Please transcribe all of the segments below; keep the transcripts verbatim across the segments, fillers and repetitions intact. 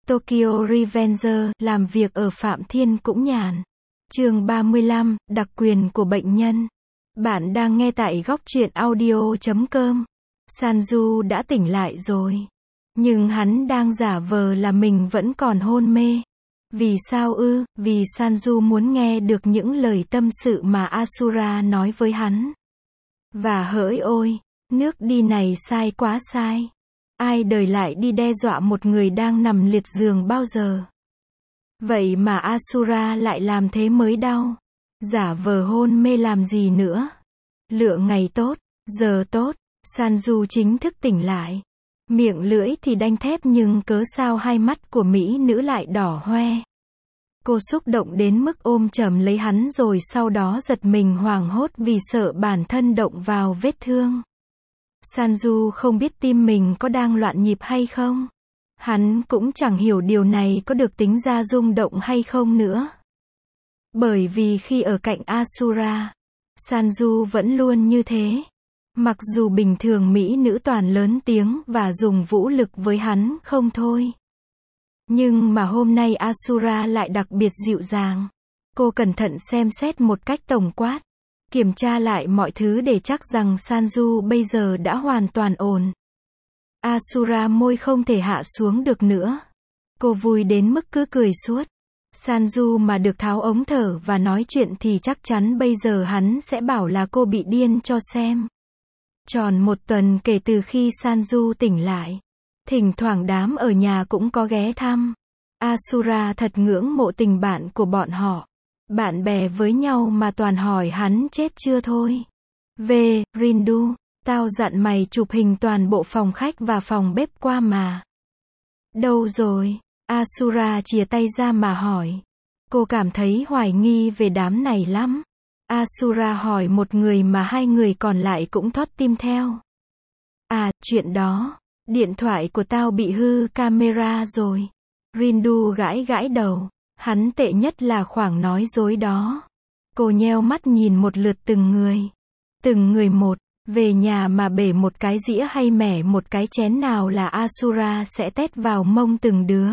Tokyo Revenger, làm việc ở Phạm Thiên cũng nhàn. Chương ba mươi lăm, đặc quyền của bệnh nhân. Bạn đang nghe tại góc truyện audio chấm com. Sanju đã tỉnh lại rồi. Nhưng hắn đang giả vờ là mình vẫn còn hôn mê. Vì sao ư? Vì Sanju muốn nghe được những lời tâm sự mà Asura nói với hắn. Và hỡi ôi, nước đi này sai quá sai. Ai đời lại đi đe dọa một người đang nằm liệt giường bao giờ. Vậy mà Asura lại làm thế mới đau. Giả vờ hôn mê làm gì nữa. Lựa ngày tốt, giờ tốt, Sanju chính thức tỉnh lại. Miệng lưỡi thì đanh thép nhưng cớ sao hai mắt của mỹ nữ lại đỏ hoe. Cô xúc động đến mức ôm chầm lấy hắn rồi sau đó giật mình hoảng hốt vì sợ bản thân động vào vết thương. Sanju không biết tim mình có đang loạn nhịp hay không. Hắn cũng chẳng hiểu điều này có được tính ra rung động hay không nữa. Bởi vì khi ở cạnh Asura, Sanju vẫn luôn như thế. Mặc dù bình thường mỹ nữ toàn lớn tiếng và dùng vũ lực với hắn không thôi. Nhưng mà hôm nay Asura lại đặc biệt dịu dàng. Cô cẩn thận xem xét một cách tổng quát. Kiểm tra lại mọi thứ để chắc rằng Sanju bây giờ đã hoàn toàn ổn. Asura môi không thể hạ xuống được nữa. Cô vui đến mức cứ cười suốt. Sanju mà được tháo ống thở và nói chuyện thì chắc chắn bây giờ hắn sẽ bảo là cô bị điên cho xem. Tròn một tuần kể từ khi Sanju tỉnh lại. Thỉnh thoảng đám ở nhà cũng có ghé thăm. Asura thật ngưỡng mộ tình bạn của bọn họ. Bạn bè với nhau mà toàn hỏi hắn chết chưa thôi. Về, Rindu, tao dặn mày chụp hình toàn bộ phòng khách và phòng bếp qua mà. Đâu rồi? Asura chìa tay ra mà hỏi. Cô cảm thấy hoài nghi về đám này lắm. Asura hỏi một người mà hai người còn lại cũng thót tim theo. À, chuyện đó. Điện thoại của tao bị hư camera rồi. Rindu gãi gãi đầu. Hắn tệ nhất là khoảng nói dối đó. Cô nheo mắt nhìn một lượt từng người. Từng người một. Về nhà mà bể một cái dĩa hay mẻ một cái chén nào là Asura sẽ tét vào mông từng đứa.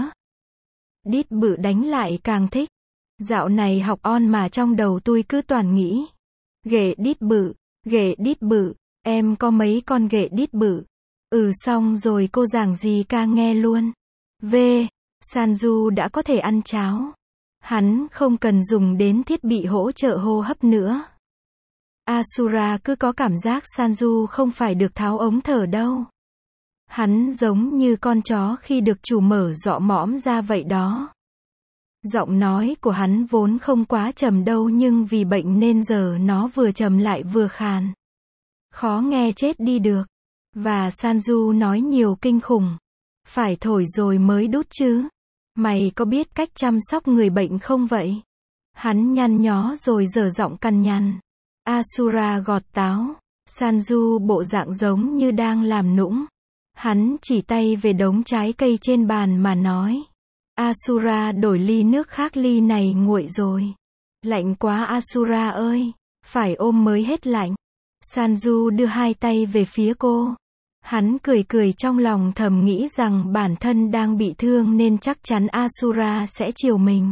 Đít bự đánh lại càng thích. Dạo này học on mà trong đầu tôi cứ toàn nghĩ. Ghệ đít bự, ghệ đít bự, em có mấy con ghệ đít bự. Ừ xong rồi cô giảng gì ca nghe luôn. V. Sanju đã có thể ăn cháo. Hắn không cần dùng đến thiết bị hỗ trợ hô hấp nữa. Asura cứ có cảm giác Sanju không phải được tháo ống thở đâu. Hắn giống như con chó khi được chủ mở dọ mõm ra vậy đó. Giọng nói của hắn vốn không quá trầm đâu nhưng vì bệnh nên giờ nó vừa trầm lại vừa khàn. Khó nghe chết đi được. Và Sanju nói nhiều kinh khủng. Phải thổi rồi mới đút chứ. Mày có biết cách chăm sóc người bệnh không vậy? Hắn nhăn nhó rồi dở giọng cằn nhằn. Asura gọt táo. Sanju bộ dạng giống như đang làm nũng. Hắn chỉ tay về đống trái cây trên bàn mà nói. Asura đổi ly nước khác, ly này nguội rồi. Lạnh quá Asura ơi. Phải ôm mới hết lạnh. Sanju đưa hai tay về phía cô. Hắn cười cười trong lòng thầm nghĩ rằng bản thân đang bị thương nên chắc chắn Asura sẽ chiều mình.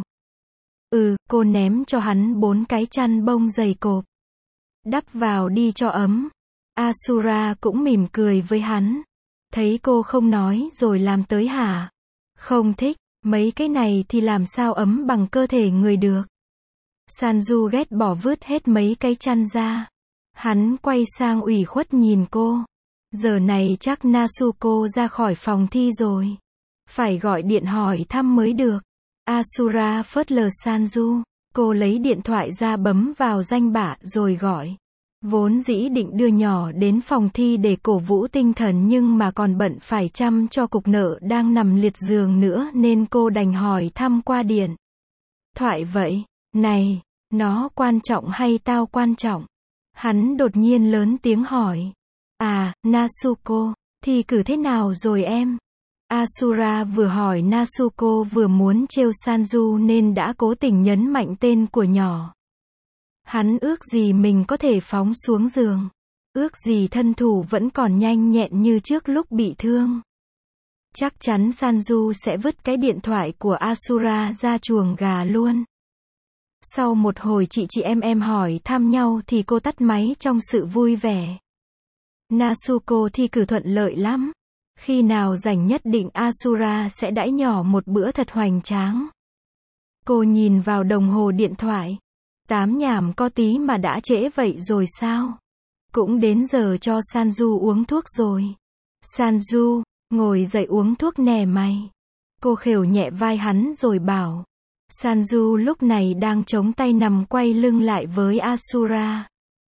Ừ, cô ném cho hắn bốn cái chăn bông dày cộp. Đắp vào đi cho ấm. Asura cũng mỉm cười với hắn. Thấy cô không nói rồi làm tới hả? Không thích, mấy cái này thì làm sao ấm bằng cơ thể người được. Sanju ghét bỏ vứt hết mấy cái chăn ra. Hắn quay sang ủy khuất nhìn cô. Giờ này chắc Nasuko ra khỏi phòng thi rồi. Phải gọi điện hỏi thăm mới được. Asura phớt lờ Sanju. Cô lấy điện thoại ra bấm vào danh bạ rồi gọi. Vốn dĩ định đưa nhỏ đến phòng thi để cổ vũ tinh thần nhưng mà còn bận phải chăm cho cục nợ đang nằm liệt giường nữa nên cô đành hỏi thăm qua điện thoại vậy. Này, nó quan trọng hay tao quan trọng? Hắn đột nhiên lớn tiếng hỏi. À, Nasuko, thi cử thế nào rồi em? Asura vừa hỏi Nasuko vừa muốn trêu Sanju nên đã cố tình nhấn mạnh tên của nhỏ. Hắn ước gì mình có thể phóng xuống giường. Ước gì thân thủ vẫn còn nhanh nhẹn như trước lúc bị thương. chắc chắn Sanju sẽ vứt cái điện thoại của Asura ra chuồng gà luôn. Sau một hồi chị chị em em hỏi thăm nhau thì cô tắt máy trong sự vui vẻ. Natsuko thi cử thuận lợi lắm. Khi nào rảnh nhất định Asura sẽ đãi nhỏ một bữa thật hoành tráng. Cô nhìn vào đồng hồ điện thoại. Tám nhảm có tí mà đã trễ vậy rồi sao? Cũng đến giờ cho Sanju uống thuốc rồi. Sanju, ngồi dậy uống thuốc nè mày. Cô khều nhẹ vai hắn rồi bảo. Sanju lúc này đang chống tay nằm quay lưng lại với Asura.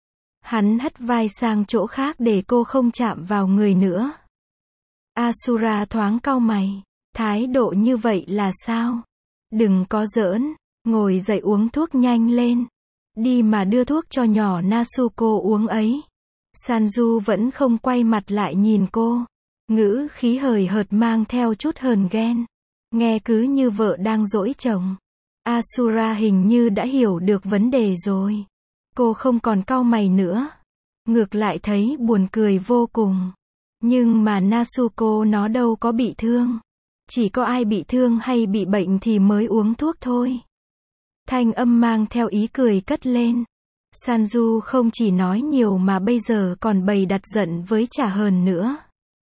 Hắn hất vai sang chỗ khác để cô không chạm vào người nữa. Asura thoáng cau mày. Thái độ như vậy là sao? Đừng có giỡn, ngồi dậy uống thuốc nhanh lên. Đi mà đưa thuốc cho nhỏ Natsuko uống ấy. Sanju vẫn không quay mặt lại nhìn cô. Ngữ khí hời hợt mang theo chút hờn ghen. Nghe cứ như vợ đang dỗi chồng. Asura hình như đã hiểu được vấn đề rồi. Cô không còn cau mày nữa. Ngược lại thấy buồn cười vô cùng. Nhưng mà Natsuko nó đâu có bị thương. Chỉ có ai bị thương hay bị bệnh thì mới uống thuốc thôi. Thanh âm mang theo ý cười cất lên. Sanju không chỉ nói nhiều mà bây giờ còn bày đặt giận với trả hờn nữa.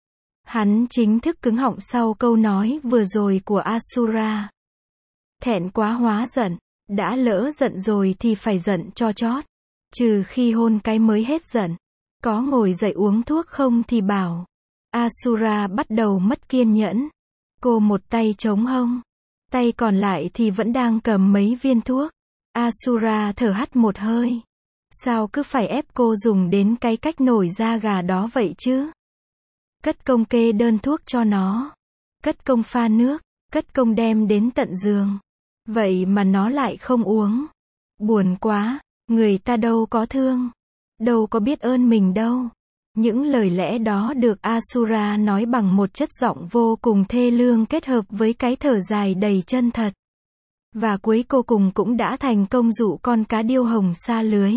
Hắn chính thức cứng họng sau câu nói vừa rồi của Asura. Thẹn quá hóa giận. Đã lỡ giận rồi thì phải giận cho chót. Trừ khi hôn cái mới hết giận. Có ngồi dậy uống thuốc không thì bảo. Asura bắt đầu mất kiên nhẫn. Cô một tay chống hông. Tay còn lại thì vẫn đang cầm mấy viên thuốc. Asura thở hắt một hơi. Sao cứ phải ép cô dùng đến cái cách nổi da gà đó vậy chứ? Cất công kê đơn thuốc cho nó. Cất công pha nước. Cất công đem đến tận giường. Vậy mà nó lại không uống. Buồn quá. Người ta đâu có thương. Đâu có biết ơn mình đâu. Những lời lẽ đó được Asura nói bằng một chất giọng vô cùng thê lương kết hợp với cái thở dài đầy chân thật. Và cuối cô cùng cũng đã thành công dụ con cá điêu hồng xa lưới.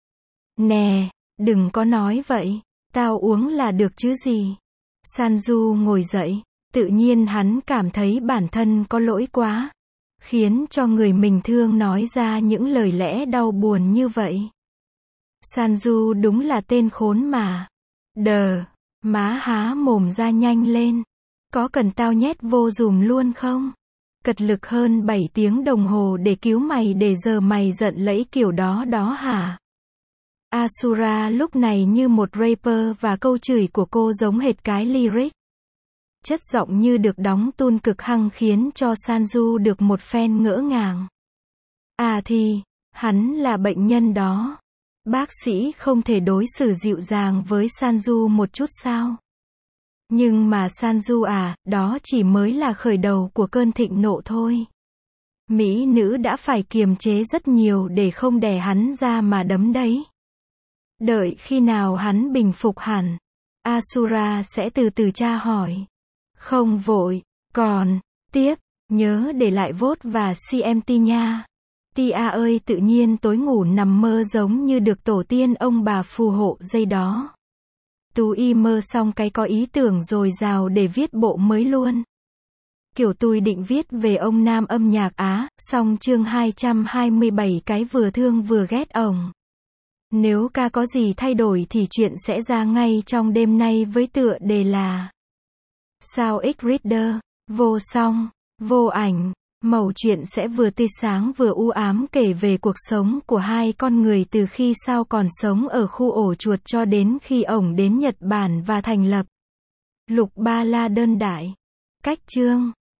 Nè, đừng có nói vậy. Tao uống là được chứ gì. Sanju ngồi dậy. Tự nhiên hắn cảm thấy bản thân có lỗi quá. Khiến cho người mình thương nói ra những lời lẽ đau buồn như vậy. Sanju đúng là tên khốn mà. Đờ, má há mồm ra nhanh lên. Có cần tao nhét vô dùm luôn không? Cật lực hơn bảy tiếng đồng hồ để cứu mày để giờ mày giận lẫy kiểu đó đó hả? Asura lúc này như một rapper và câu chửi của cô giống hệt cái lyric. Chất giọng như được đóng tune cực hăng khiến cho Sanju được một phen ngỡ ngàng. À thì, hắn là bệnh nhân đó. Bác sĩ không thể đối xử dịu dàng với Sanju một chút sao? Nhưng mà Sanju à, đó chỉ mới là khởi đầu của cơn thịnh nộ thôi. Mỹ nữ đã phải kiềm chế rất nhiều để không đè hắn ra mà đấm đấy. Đợi khi nào hắn bình phục hẳn, Asura sẽ từ từ tra hỏi. Không vội, còn, tiếp, nhớ để lại vote và xê em tê nha. Tia ơi tự nhiên tối ngủ nằm mơ giống như được tổ tiên ông bà phù hộ dây đó. Tú y mơ xong cái có ý tưởng dồi dào để viết bộ mới luôn. Kiểu tôi định viết về ông nam âm nhạc Á, xong chương hai trăm hai mươi bảy cái vừa thương vừa ghét ổng. Nếu ca có gì thay đổi thì chuyện sẽ ra ngay trong đêm nay với tựa đề là Sao X Reader, vô song, vô ảnh. Mẩu chuyện sẽ vừa tươi sáng vừa u ám kể về cuộc sống của hai con người từ khi Sao còn sống ở khu ổ chuột cho đến khi ổng đến Nhật Bản và thành lập Lục Ba La Đơn Đại. Cách chương